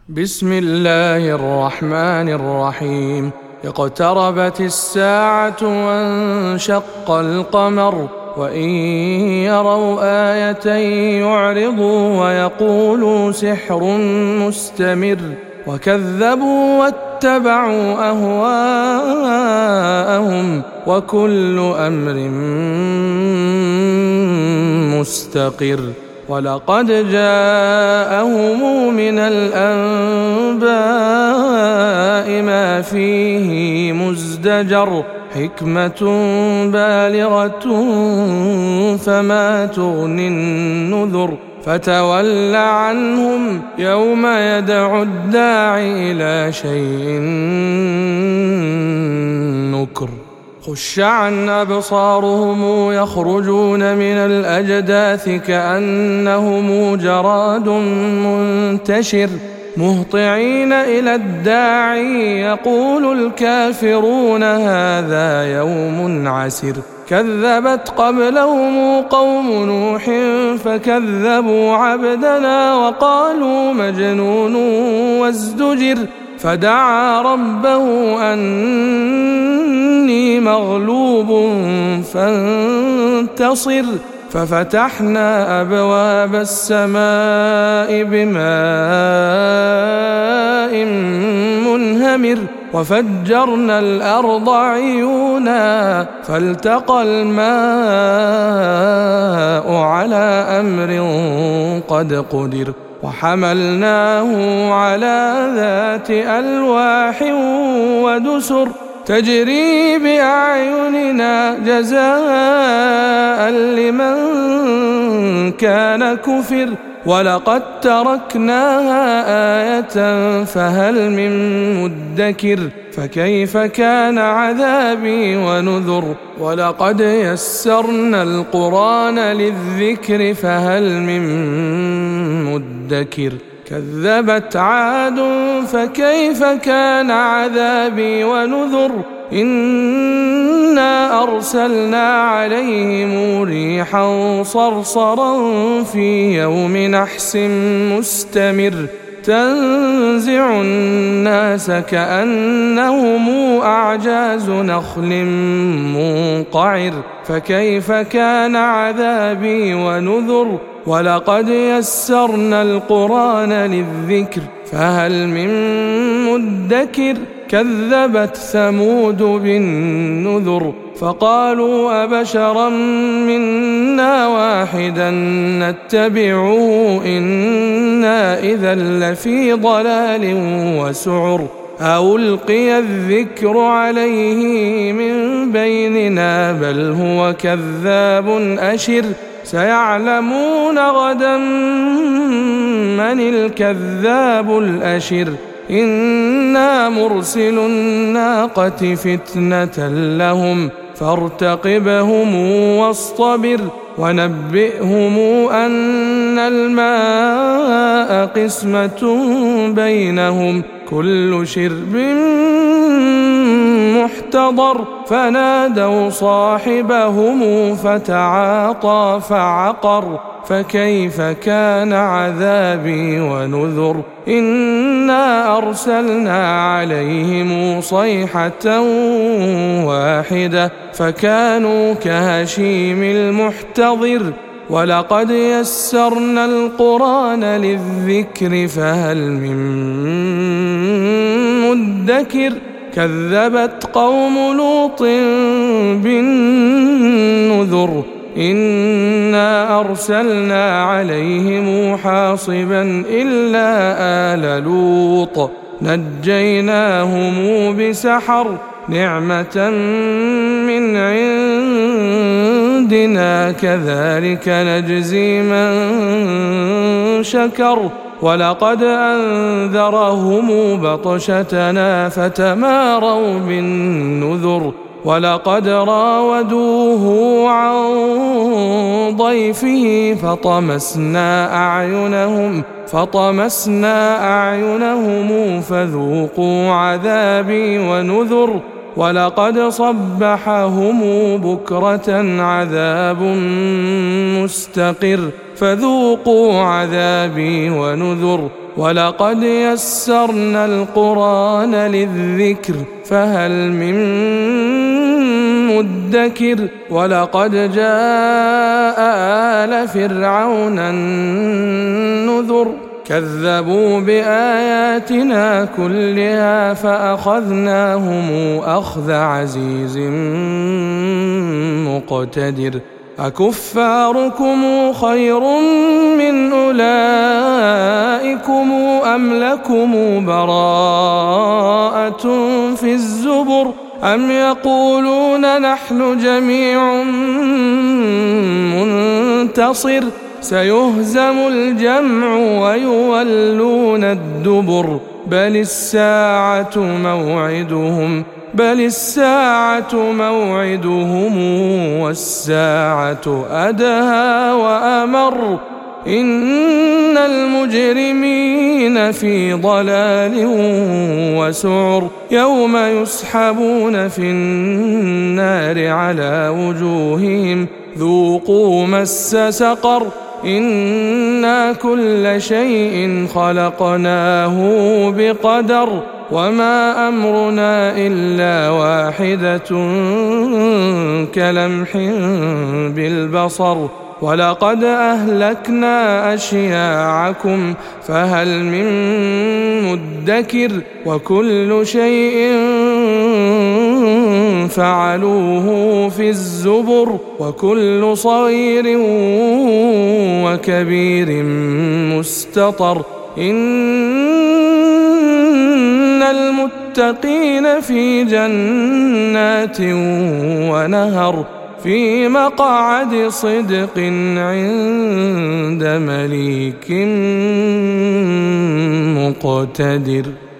بسم الله الرحمن الرحيم. اقتربت الساعة وانشق القمر وإن يروا آية يعرضوا ويقولوا سحر مستمر وكذبوا واتبعوا أهواءهم وكل أمر مستقر. ولقد جاءهم من الأنباء ما فيه مزدجر حكمة بالغة فما تغني النذر. فتول عنهم يوم يدعو الداعي إلى شيء نكر. خش عن أبصارهم يخرجون من الأجداث كأنهم جراد منتشر مهطعين إلى الداعي يقول الكافرون هذا يوم عسر. كذبت قبلهم قوم نوح فكذبوا عبدنا وقالوا مجنون وازدجر. فدعا ربه أني مغلوب فانتصر. ففتحنا أبواب السماء بماء منهمر وفجرنا الأرض عيونا فالتقى الماء على أمر قد قدر. وحملناه على ذات ألواح ودسر تجري بأعيننا جزاء لمن كان كفر. ولقد تركناها آية فهل من مدكر. فكيف كان عذابي ونذر. ولقد يسرنا القرآن للذكر فهل من مدكر. كذبت عاد فكيف كان عذابي ونذر. إنا أرسلنا عليهم ريحا صرصرا في يوم نحس مستمر تنزع الناس كأنهم أعجاز نخل منقعر. فكيف كان عذابي ونذر. ولقد يسرنا القرآن للذكر فهل من مدكر. كذبت ثمود بالنذر فقالوا أبشرا منا واحدا نتبعه إنا إذا لفي ضلال وسعر. ألقي الذكر عليه من بيننا بل هو كذاب أشر. سيعلمون غدا من الكذاب الأشر. إنا مرسل الناقة فتنة لهم فارتقبهم واصطبر. ونبئهم أن الماء قسمة بينهم كل شرب محتضر. فنادوا صاحبهم فتعاطى فعقر. فكيف كان عذابي ونذر. إنا أرسلنا عليهم صيحة واحدة فكانوا كهشيم المحتضر. ولقد يسرنا القرآن للذكر فهل من مدكر. كذبت قوم لوط بالنذر إنا أرسلنا عليهم حاصبا إلا آل لوط نجيناهم بسحر نعمة من عندنا كذلك نجزي من شكر. ولقد أنذرهم بطشتنا فتماروا بالنذر. ولقد راودوه عن ضيفه فطمسنا أعينهم فذوقوا عذابي ونذر. ولقد صبحهم بكرة عذاب مستقر فذوقوا عذابي ونذر. ولقد يسرنا القرآن للذكر فهل من مدكر ولقد جاء آل فرعون النذر كذبوا بآياتنا كلها فأخذناهم أخذ عزيز مقتدر أكفاركم خير من أولئكم أم لكم براءة في الزبر أم يقولون نحن جميع منتصر سيهزم الجمع ويولون الدبر بل الساعة موعدهم والساعة أدهى وأمر إن المجرمين في ضلال وسعر يوم يسحبون في النار على وجوههم ذوقوا مس سقر إنا كل شيء خلقناه بقدر وما أمرنا إلا واحدة كلمح بالبصر ولقد أهلكنا أشياعكم فهل من مدكر وكل شيء فعلوه في الزبر وكل صغير وكبير مستطر إن المتقين في جنات ونهر في مقعد صدق عند مليك مقتدر.